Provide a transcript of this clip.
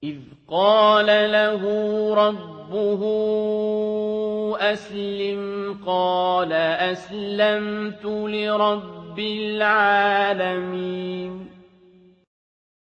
إذ قال له ربه أسلم قال أسلمت لرب العالمين